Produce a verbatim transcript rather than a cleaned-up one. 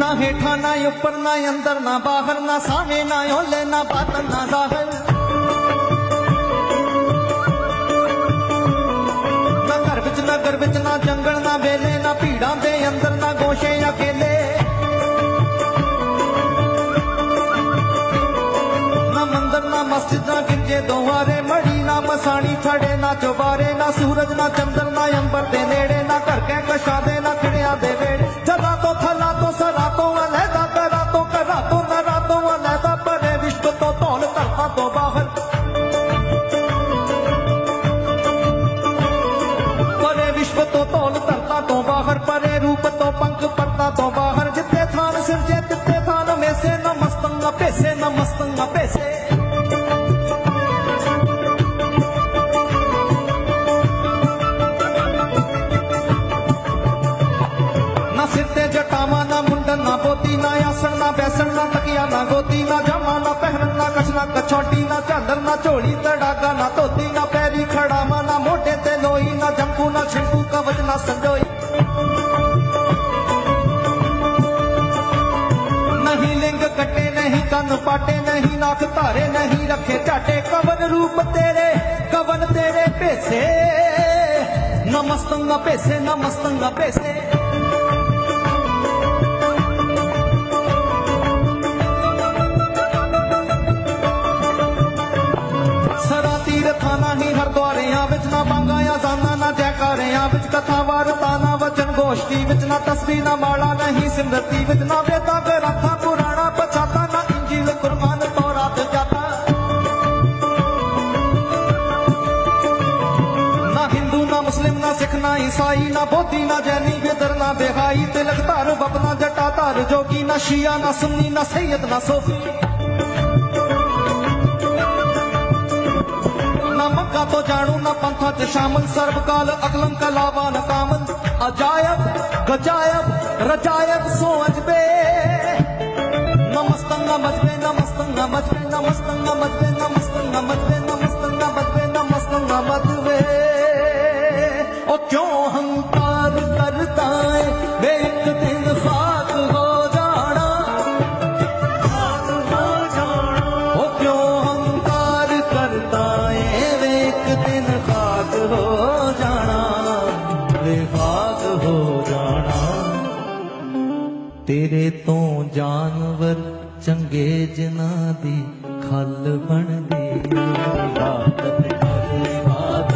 ना हेठा ना ऊपर ना अंदर ना बाहर ना सामे ना ओले ना बातन ना जाहिर ना घर विच ना घर विच ना जंगल ना बेले ना भीड़ां दे अंदर ना गोशे अकेले ना मंदिर ना मस्जिद ना गिरजे दोवारे मड़ी ना मसाणी छड़े ना चौबारे ना सूरज ना चंद्र ना अंबर दे नेड़े ना घर के कशादे ना खड़िया दे वेड़े जदा तो थला तो सरा तो अलहदा करा तो करा तो नरा तो अलहदा परे विश्व तो तौल धरता तो बाहर परे विश्व तो तौल धरता तो बाहर परे रूप तो पंख पर्दा तो बाहर जिते थान सिरजे तिते थान में से न मस्तंगा पैसे न मस्तंगा पैसे जटावा ना मुंडन ना पोती ना आसन ना बैसन ना तकिया ना गोती ना जमा ना पहरन ना कछना कछोटी ना चादर ना चोली तड़ागा ना धोती ना पैरी खड़ावा ना मोटे ते लोई ना जंपू ना छिंकू कवच ना संजोई नहीं लिंग कटे नहीं कन पाटे नहीं नाक धारे नहीं रखे चाटे कवन रूप तेरे कवन तेरे पैसे न मस्तंगा पैसे न मस्तंगा पैसे थाना ही हरद्वारियां विच ना बांगाया जाना ना जयकारियां विच कथा वार्ता ना वचन गोष्ठी विच ना तस्वीर ना माला नहीं सिमरती विच ना वेदा ग्रंथा पुराणा पछाता ना इंजील कुरान तौरात जाता ना हिंदू ना मुस्लिम ना सिख ना ईसाई ना बौद्धी ना जैनी बेदर ना बेहाई तिलक धार बपना जटा धार जोगी ना शिया ना सुन्नी ना सैयद ना सोफी मक्का तो जानू ना पंथा च शामिल सर्वकाल अकलम कलावा न कामन अजायब गजायब रजायब सो अजबे नमस्तंगा मजबे नमस्तंगा मजबे नमस्तंगा मजबे नमस्तंगा मजबे नमस्तंगा मजबे नमस्तंगा मजबे ओ क्यों हंकार करता है वे एक दिन खाक हो जाना खाक हो जाना ओ क्यों हंकार करता है दिन खाक हो जाना वे खाक हो जाना तेरे तो जानवर चंगे जना दी खल बन गई रात